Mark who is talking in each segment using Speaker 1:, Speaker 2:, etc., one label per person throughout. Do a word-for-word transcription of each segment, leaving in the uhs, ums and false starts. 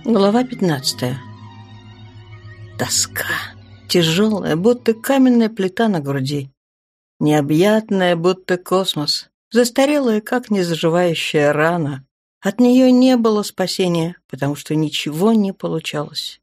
Speaker 1: Глава пятнадцатая. Тоска. Тяжелая, будто каменная плита на груди. Необъятная, будто космос. Застарелая, как незаживающая рана. От нее не было спасения, потому что ничего не получалось.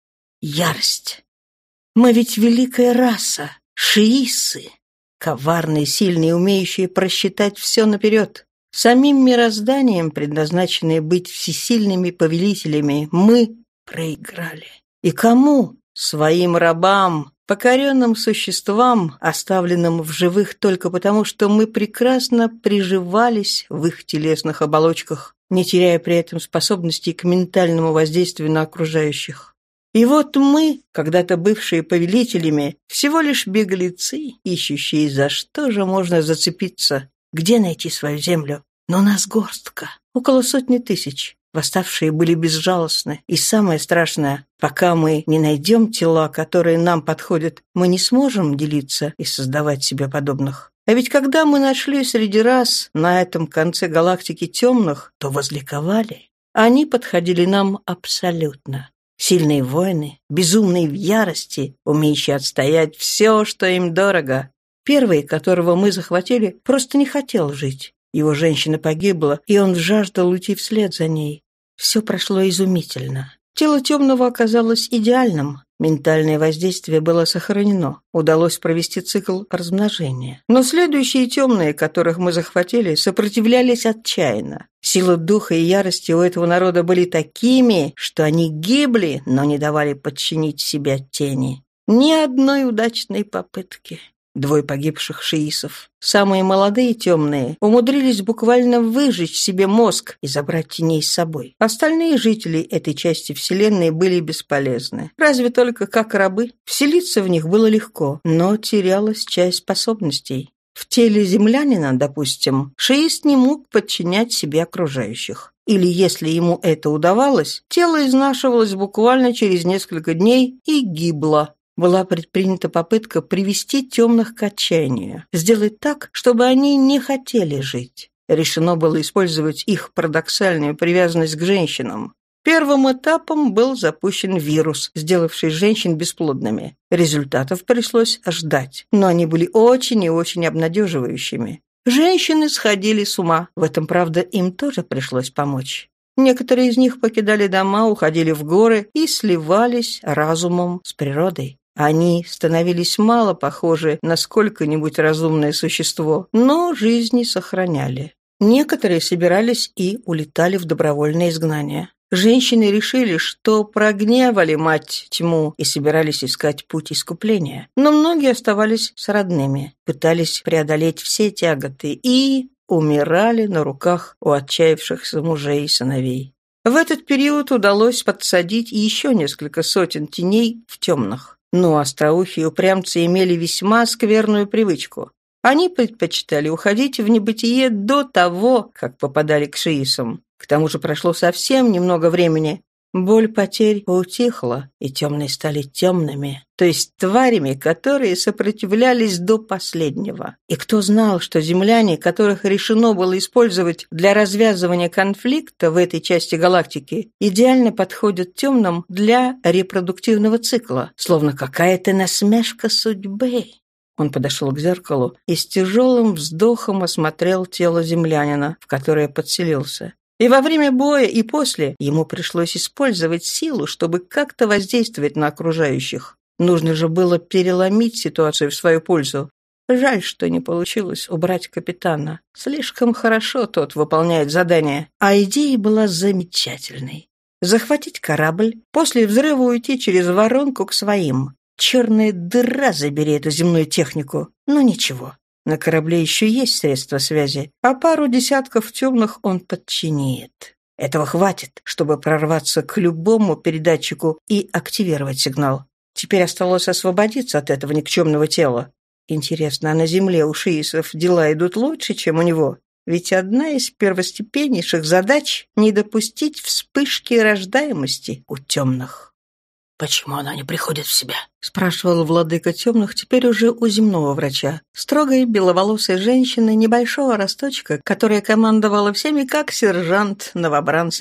Speaker 1: Ярость. Мы ведь великая раса, шиисы. Коварные, сильные, умеющие просчитать все наперед. Самим мирозданием, предназначенные быть всесильными повелителями, мы проиграли. И кому? Своим рабам, покоренным существам, оставленным в живых только потому, что мы прекрасно приживались в их телесных оболочках, не теряя при этом способностей к ментальному воздействию на окружающих. И вот мы, когда-то бывшие повелителями, всего лишь беглецы, ищущие, за что же можно зацепиться. Где найти свою землю? Но нас горстка, около сотни тысяч. Восставшие были безжалостны. И самое страшное, пока мы не найдем тела, которые нам подходят, мы не сможем делиться и создавать себе подобных. А ведь когда мы нашли среди рас на этом конце галактики темных, то возликовали. Они подходили нам абсолютно. Сильные воины, безумные в ярости, умеющие отстоять все, что им дорого. Первый, которого мы захватили, просто не хотел жить. Его женщина погибла, и он жаждал уйти вслед за ней. Все прошло изумительно. Тело темного оказалось идеальным. Ментальное воздействие было сохранено. Удалось провести цикл размножения. Но следующие темные, которых мы захватили, сопротивлялись отчаянно. Сила духа и ярости у этого народа были такими, что они гибли, но не давали подчинить себя тени. Ни одной удачной попытки. Двое погибших шиисов, самые молодые темные, умудрились буквально выжечь себе мозг и забрать теней с собой. Остальные жители этой части Вселенной были бесполезны. Разве только как рабы. Вселиться в них было легко, но терялась часть способностей. В теле землянина, допустим, шиист не мог подчинять себе окружающих. Или, если ему это удавалось, тело изнашивалось буквально через несколько дней и гибло. Была предпринята попытка привести темных к отчаянию, сделать так, чтобы они не хотели жить. Решено было использовать их парадоксальную привязанность к женщинам. Первым этапом был запущен вирус, сделавший женщин бесплодными. Результатов пришлось ждать, но они были очень и очень обнадеживающими. Женщины сходили с ума, в этом, правда, им тоже пришлось помочь. Некоторые из них покидали дома, уходили в горы и сливались разумом с природой. Они становились мало похожи на сколько-нибудь разумное существо, но жизни сохраняли. Некоторые собирались и улетали в добровольное изгнание. Женщины решили, что прогневали мать тьму и собирались искать путь искупления. Но многие оставались с родными, пытались преодолеть все тяготы и умирали на руках у отчаявшихся мужей и сыновей. В этот период удалось подсадить еще несколько сотен теней в темных. Но остроухие упрямцы имели весьма скверную привычку. Они предпочитали уходить в небытие до того, как попадали к шиисам. К тому же прошло совсем немного времени. Боль потерь поутихла, и темные стали темными, то есть тварями, которые сопротивлялись до последнего. И кто знал, что земляне, которых решено было использовать для развязывания конфликта в этой части галактики, идеально подходят темным для репродуктивного цикла, словно какая-то насмешка судьбы. Он подошел к зеркалу и с тяжелым вздохом осмотрел тело землянина, в которое подселился. И во время боя, и после ему пришлось использовать силу, чтобы как-то воздействовать на окружающих. Нужно же было переломить ситуацию в свою пользу. Жаль, что не получилось убрать капитана. Слишком хорошо тот выполняет задание. А идея была замечательной. Захватить корабль, после взрыва уйти через воронку к своим. Черная дыра забери эту земную технику. Но ничего. На корабле еще есть средства связи, а пару десятков темных он подчинит. Этого хватит, чтобы прорваться к любому передатчику и активировать сигнал. Теперь осталось освободиться от этого никчемного тела. Интересно, а на земле у шиисов дела идут лучше, чем у него? Ведь одна из первостепеннейших задач — не допустить вспышки рождаемости у темных.
Speaker 2: «Почему она не приходит в себя?»
Speaker 1: — спрашивал владыка темных теперь уже у земного врача. Строгой беловолосой женщины небольшого росточка, которая командовала всеми как сержант новобранцами.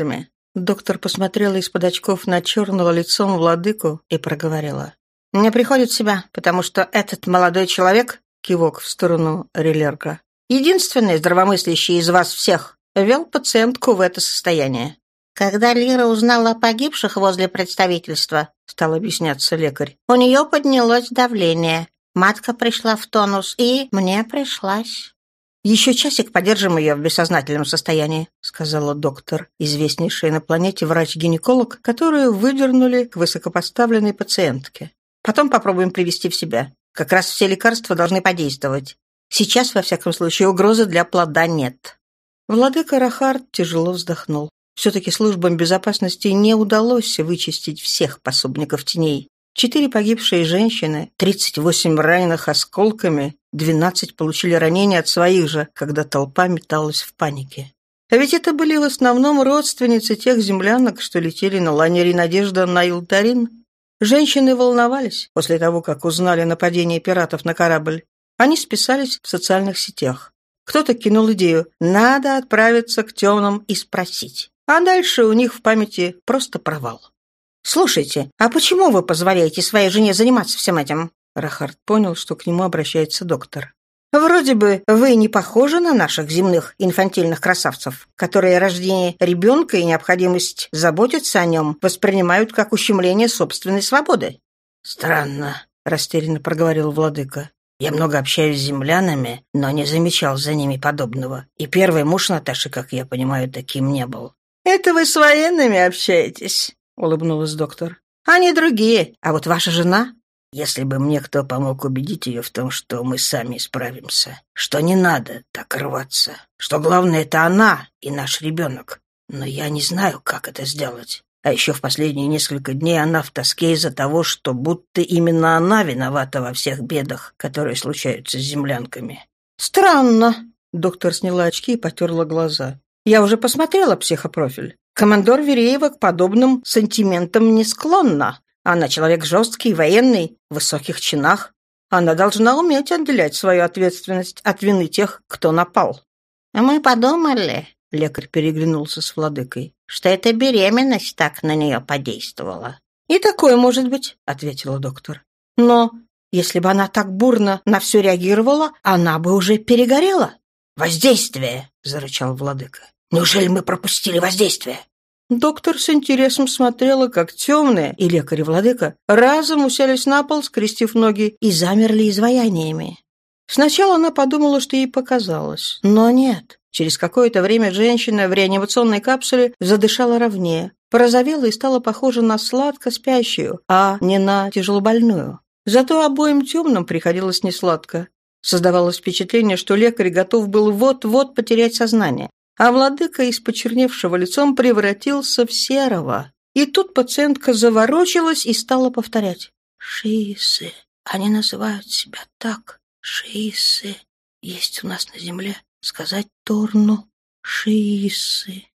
Speaker 1: Доктор посмотрела из-под очков на черного лицом владыку и проговорила. «Не приходит в себя, потому что этот молодой человек, кивок в сторону Рилерга, единственный здравомыслящий из вас всех, вел пациентку в это состояние». «Когда Лира узнала о погибших возле представительства, — стал объясняться лекарь, — у нее поднялось давление. Матка пришла в тонус, и мне пришлось». «Еще часик подержим ее в бессознательном состоянии», — сказала доктор, известнейшая на планете врач-гинеколог, которую выдернули к высокопоставленной пациентке. «Потом попробуем привести в себя. Как раз все лекарства должны подействовать. Сейчас, во всяком случае, угрозы для плода нет». Владыка Рахард тяжело вздохнул. Все-таки службам безопасности не удалось вычистить всех пособников теней. Четыре погибшие женщины, тридцать восемь раненых осколками, двенадцать получили ранения от своих же, когда толпа металась в панике. А ведь это были в основном родственницы тех землянок, что летели на лайнере «Надежда» на Илтарин. Женщины волновались после того, как узнали нападение пиратов на корабль. Они списались в социальных сетях. Кто-то кинул идею «надо отправиться к темным и спросить». А дальше у них в памяти просто провал. «Слушайте, а почему вы позволяете своей жене заниматься всем этим?» Рахард понял, что к нему обращается доктор. «Вроде бы вы не похожи на наших земных инфантильных красавцев, которые рождение ребенка и необходимость заботиться о нем воспринимают как ущемление собственной свободы».
Speaker 2: «Странно», — растерянно проговорил владыка. «Я много общаюсь с землянами, но не замечал за ними подобного. И первый муж Наташи, как я понимаю, таким не был».
Speaker 1: «Это вы с военными общаетесь», — улыбнулась доктор. «Они другие, а вот ваша жена...»
Speaker 2: «Если бы мне кто помог убедить ее в том, что мы сами справимся, что не надо так рваться, что главное — это она и наш ребенок. Но я не знаю, как это сделать. А еще в последние несколько дней она в тоске из-за того, что будто именно она виновата во всех бедах, которые случаются с землянками».
Speaker 1: «Странно», — доктор сняла очки и потерла глаза. «Я уже посмотрела психопрофиль. Командор Вереева к подобным сантиментам не склонна. Она человек жесткий, военный, в высоких чинах. Она должна уметь отделять свою ответственность от вины тех, кто напал».
Speaker 3: «Мы подумали», — лекарь переглянулся с владыкой, «что эта беременность так на нее подействовала».
Speaker 1: «И такое может быть», — ответила доктор. «Но если бы она так бурно на все реагировала, она бы уже перегорела».
Speaker 2: «Воздействие!» — зарычал владыка. «Неужели мы пропустили воздействие?»
Speaker 1: Доктор с интересом смотрела, как темные и лекарь и владыка разом уселись на пол, скрестив ноги, и замерли изваяниями. Сначала она подумала, что ей показалось, но нет. Через какое-то время женщина в реанимационной капсуле задышала ровнее, порозовела и стала похожа на сладко спящую, а не на тяжелобольную. Зато обоим темным приходилось несладко. Создавалось впечатление, что лекарь готов был вот-вот потерять сознание, а владыка из почерневшего лицом превратился в серого. И тут пациентка заворочилась и стала повторять.
Speaker 3: «Шиисы. Они называют себя так. Шиисы. Есть у нас на земле. Сказать Торну. Шиисы».